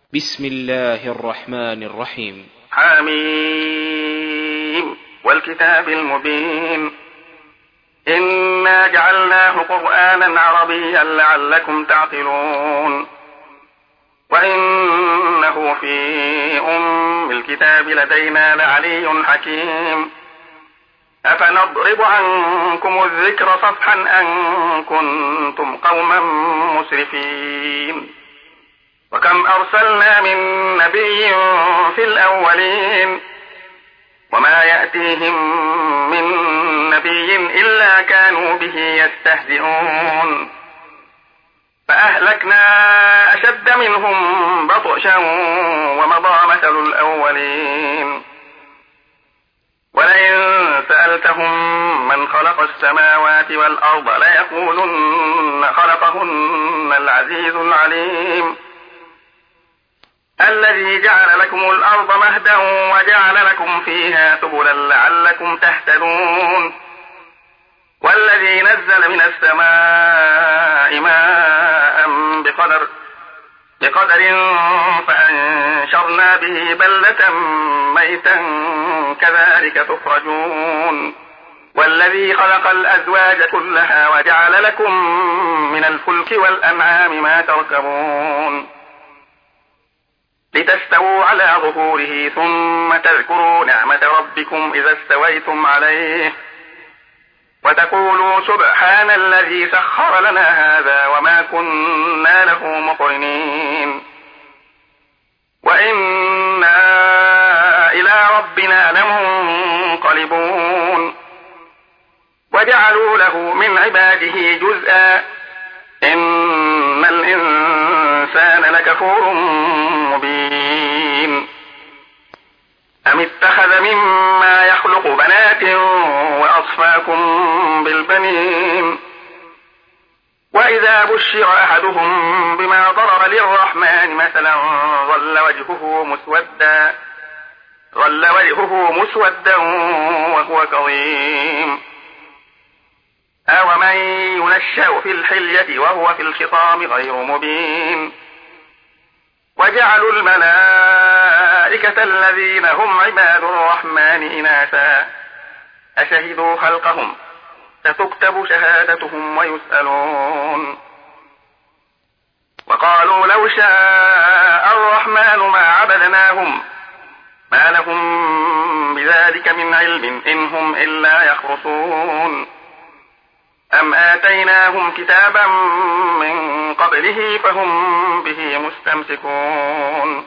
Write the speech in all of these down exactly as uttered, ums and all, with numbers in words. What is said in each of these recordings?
بسم الله الرحمن الرحيم. حميم والكتاب المبين إنا جعلناه قرآنا عربيا لعلكم تعقلون وإنه في أم الكتاب لدينا لعلي حكيم أفنضرب عنكم الذكر صفحا أن كنتم قوما مسرفين وكم أرسلنا من نبي في الأولين وما يأتيهم من نبي إلا كانوا به يستهزئون فأهلكنا أشد منهم بطشا ومضى مثل الأولين ولئن سألتهم من خلق السماوات والأرض ليقولن خلقهن العزيز العليم الذي جعل لكم الأرض مهدا وجعل لكم فيها سبلا لعلكم تهتدون والذي نزل من السماء ماء بقدر بقدر فأنشرنا به بلدة ميتا كذلك تخرجون والذي خلق الأزواج كلها وجعل لكم من الفلك والأنعام ما تركبون لتستووا على ظهوره ثم تذكروا نعمة ربكم إذا استويتم عليه وتقولوا سبحان الذي سخر لنا هذا وما كنا له مقرنين وإنا إلى ربنا لمنقلبون وجعلوا له من عباده جزءا إن الإنسان لكفور مبين أم اتخذ مما يخلق بنات وأصفاكم بالبنين وإذا بشر أحدهم بما ضرب للرحمن مثلا ظل وجهه مسودا ظل وجهه مسودا وهو كظيم أومن ينشأ في الحلية وهو في الخصام غير مبين وجعلوا الملائكة الذين هم عباد الرحمن إناثا أشهدوا خلقهم ستكتب شهادتهم ويسألون وقالوا لو شاء الرحمن ما عبدناهم ما لهم بذلك من علم إن هم إلا يخرصون أم آتيناهم كتابا من قبله فهم به مستمسكون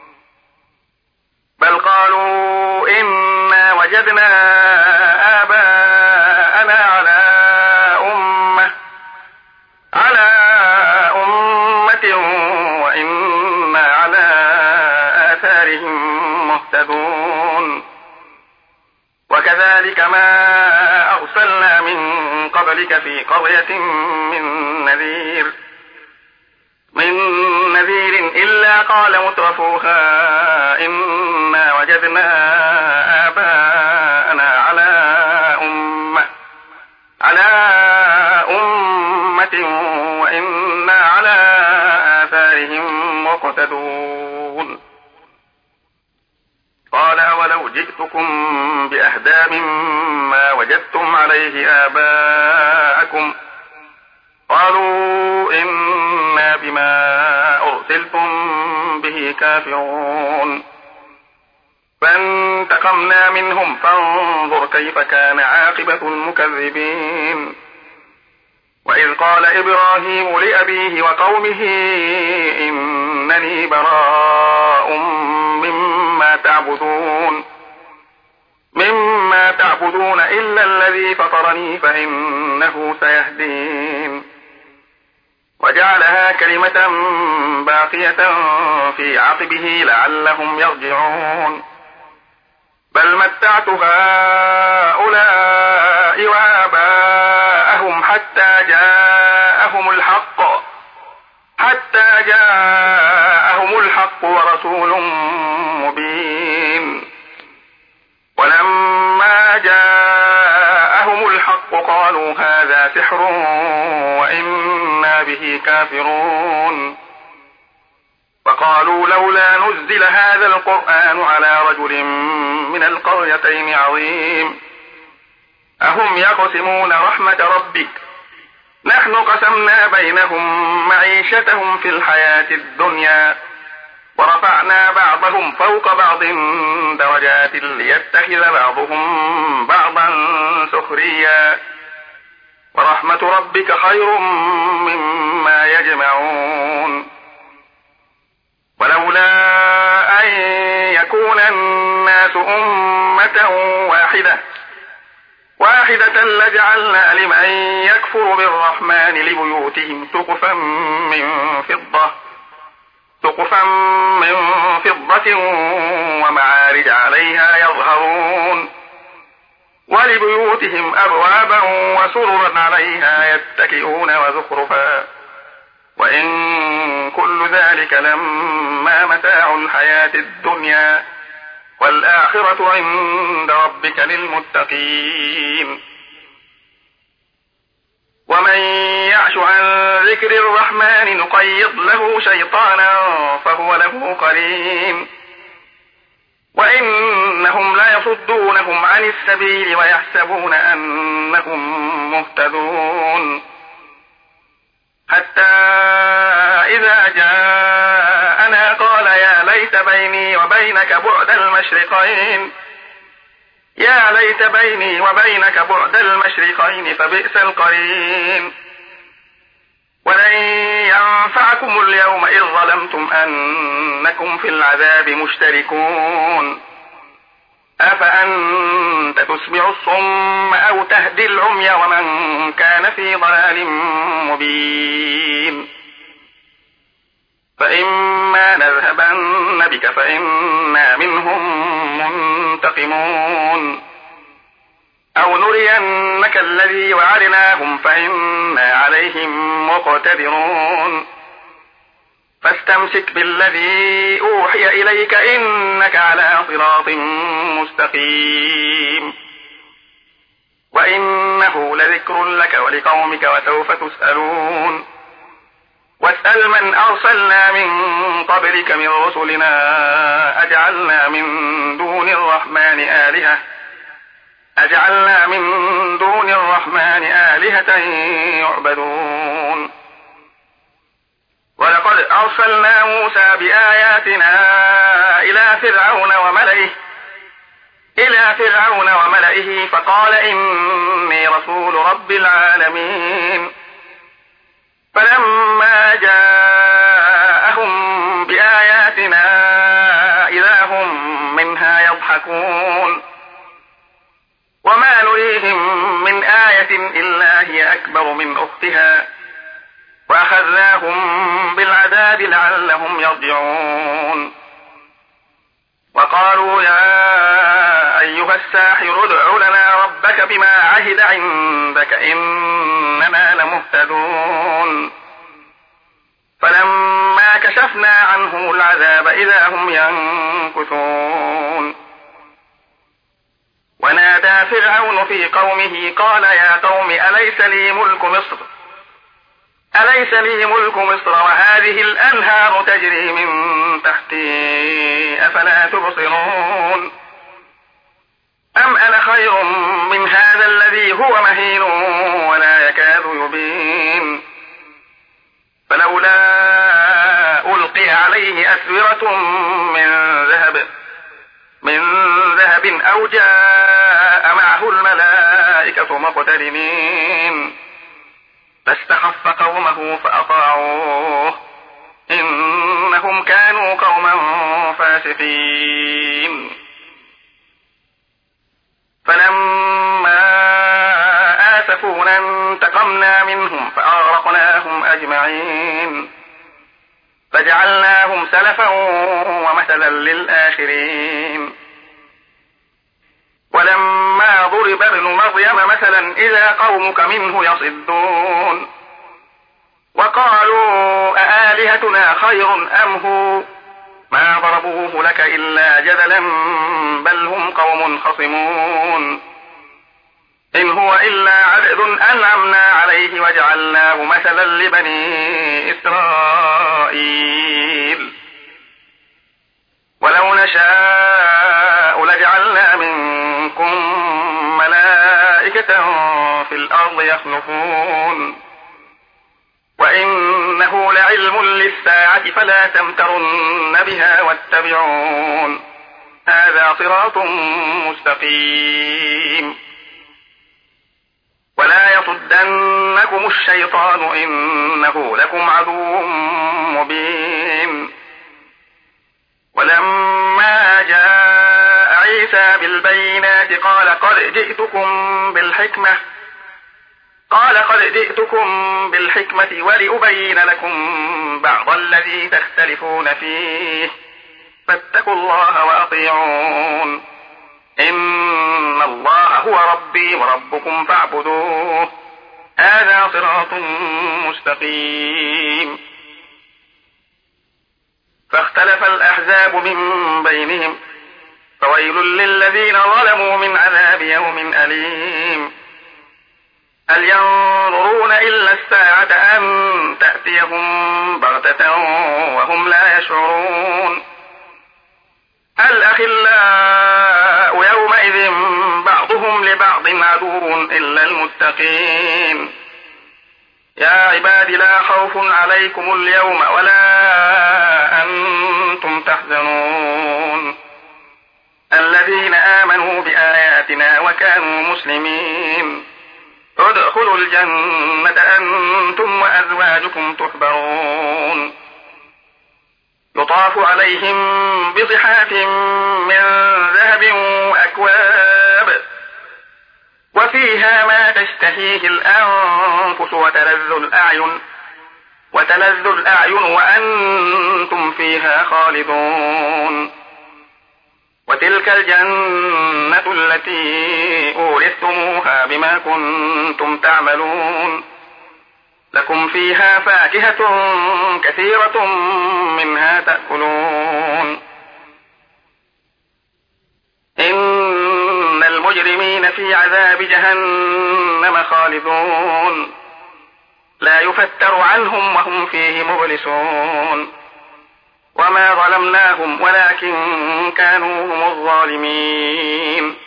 بل قالوا إنا وجدنا آباءنا على أمة على أمة وإنا على آثارهم مهتدون وكذلك ما أرسلنا من قبلك في قرية من نذير من نذير إلا قال مترفوها إنا وجدنا آباءنا على أمة على أمة وإنا على آثارهم مقتدون قال أولو جئتكم بأهدى مما وجدتم عليه آباءكم قالوا إنا بما أرسلتم به كافرون فانتقمنا منهم فانظر كيف كان عاقبة المكذبين وإذ قال إبراهيم لأبيه وقومه إنني براء مما تعبدون مما تعبدون إلا الذي فطرني فإنه سيهدين وجعلها كلمة باقية في عقبه لعلهم يرجعون بل متعت هؤلاء وآباءهم حتى جاءهم الحق حتى جاءهم الحق ورسول مبين ولما جاءهم الحق قالوا هذا سحر وإنا به كافرون وقالوا لولا نزل هذا القرآن على رجل من القريتين عظيم أهم يقسمون رحمة ربك نحن قسمنا بينهم معيشتهم في الحياة الدنيا ورفعنا بعضهم فوق بعض درجات ليتخذ بعضهم بعضا سخريا ورحمة ربك خير مما يجمعون ولولا أن يكون الناس أمة واحدة واحدة لجعلنا لمن يكفر بالرحمن لبيوتهم سقفا من فضة سقفا من فضة ومعارج عليها يظهرون ولبيوتهم أبوابا وسررا عليها يتكئون وزخرفا وإن كل ذلك لما متاع الحياة الدنيا والآخرة عند ربك للمتقين ومن يعش عن ذكر الرحمن نقيض له شيطانا فهو له قرين وإنهم ليصدونهم عن السبيل ويحسبون أنهم مهتدون حتى إذا جاءنا قال يا ليت بيني وبينك بعد المشرقين يا ليت بيني وبينك بعد المشرقين فبئس القرين ولن ينفعكم اليوم إذ ظلمتم أنكم في العذاب مشتركون أفأنت تسمع الصم أو تهدي العمي ومن كان في ضلال مبين فإما نذهبن بك فإنا منهم منتقمون أو نرينك الذي وعدناهم فإنا عليهم مقتدرون فاستمسك بالذي أوحي إليك إنك على صراط مستقيم وإنه لذكر لك ولقومك وسوف تسألون واسأل من أرسلنا من قبلك من رسلنا أجعلنا من دون الرحمن آلهة أجعلنا من دون الرحمن آلهة يعبدون ولقد أرسلنا موسى بآياتنا إلى فرعون وملئه إلى فرعون وملئه فقال إني رسول رب العالمين فلما جاءهم بآياتنا إذا هم منها يضحكون وما نريهم من آية إلا هي أكبر من أختها وأخذناهم بالعذاب لعلهم يرجعون وقالوا يا أيها الساحر ادع لنا ربك بما عهد عندك إننا لمهتدون فلما كشفنا عنهم العذاب إذا هم ينكثون ونادى فرعون في قومه قال يا قوم أليس لي ملك مصر أليس لي ملك مصر وهذه الأنهار تجري من تحتي أفلا تبصرون أم أنا خير من هذا الذي هو مهين ولا يكاد يبين فلولا ألقي عليه أسورة من ذهب من ذهب أو جاء معه الملائكة مقترنين فاستخف قومه فأطاعوه إنهم كانوا قوما فاسقين فلما آسفونا انتقمنا منهم فأغرقناهم أجمعين فجعلناهم سلفا ومثلا للآخرين ولما ضرب ابن مريم مثلا إذا قومك منه يصدون وقالوا أآلهتنا خير أم هو ما ضربوه لك إلا جدلا بل هم قوم خصمون إن هو إلا عبد أنعمنا عليه وجعلناه مثلا لبني إسرائيل نشاء لجعلنا منكم ملائكة في الأرض يخلفون وإنه لعلم للساعة فلا تمترن بها واتبعون هذا صراط مستقيم ولا يصدنكم الشيطان إنه لكم عدو مبين. ولما جاء عيسى بالبينات قال قد جئتكم بالحكمة قال قد جئتكم بالحكمة ولأبين لكم بعض الذي تختلفون فيه فاتقوا الله وأطيعون إن الله هو ربي وربكم فاعبدوه هذا صراط مستقيم. فاختلف الأحزاب من بينهم فويل للذين ظلموا من عذاب يوم أليم. هل ينظرون إلا الساعة أن تأتيهم بغتة وهم لا يشعرون الأخلاء يومئذ بعضهم لبعض عدو إلا المتقين. يا عباد لا خوف عليكم اليوم ولا أنتم تحزنون الذين آمنوا بآياتنا وكانوا مسلمين ادخلوا الجنة أنتم وأزواجكم تحبرون يطاف عليهم بصحاف من ذهب وأكواب وفيها ما تشتهيه الأنفس وتلذ الأعين وتلذ الأعين وأنتم فيها خالدون وتلك الجنة التي أورثتموها بما كنتم تعملون لكم فيها فاكهة كثيرة منها تأكلون إن المجرمين في عذاب جهنم خالدون لا يفتر عنهم وهم فيه مبلسون وما ظلمناهم ولكن كانوا هم الظالمين.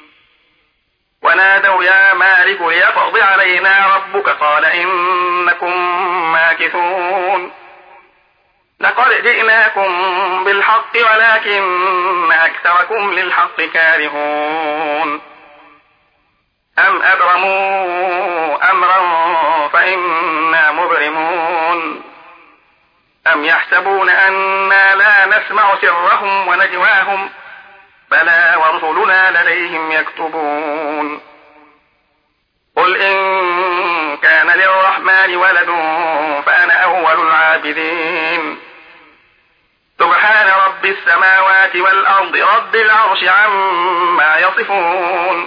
ونادوا يا مالك ليقض علينا ربك قال إنكم ماكثون لقد جئناكم بالحق ولكن أكثركم للحق كارهون أم أبرموا أمرا فإنا مبرمون أم يحسبون أنا لا نسمع سرهم ونجواهم بلى ورسلنا لديهم يكتبون. قل إن كان للرحمن ولد فأنا أول العابدين سبحان رب السماوات والأرض رب العرش عما يصفون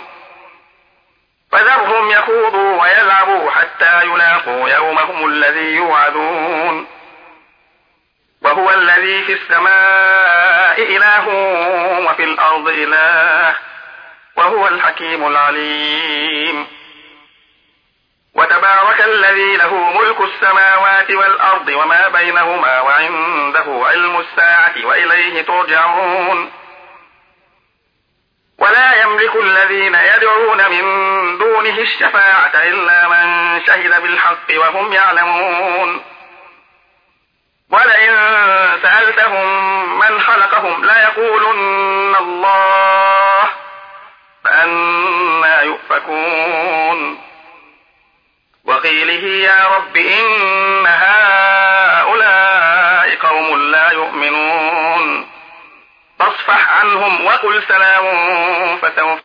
فذرهم يخوضوا ويلعبوا حتى يلاقوا يومهم الذي يوعدون وهو الذي في السماء إله وفي الأرض إله وهو الحكيم العليم. وتبارك الذي له ملك السماوات والأرض وما بينهما وعنده علم الساعة وإليه ترجعون. ولا يملك الذين يدعون من دونه الشفاعة إلا من شهد بالحق وهم يعلمون. ولئن سألتهم من خلقهم ليقولن الله فأنى يؤفكون. وقيله يا رب إن هؤلاء قوم لا يؤمنون فاصفح عنهم وقل سلام فسوف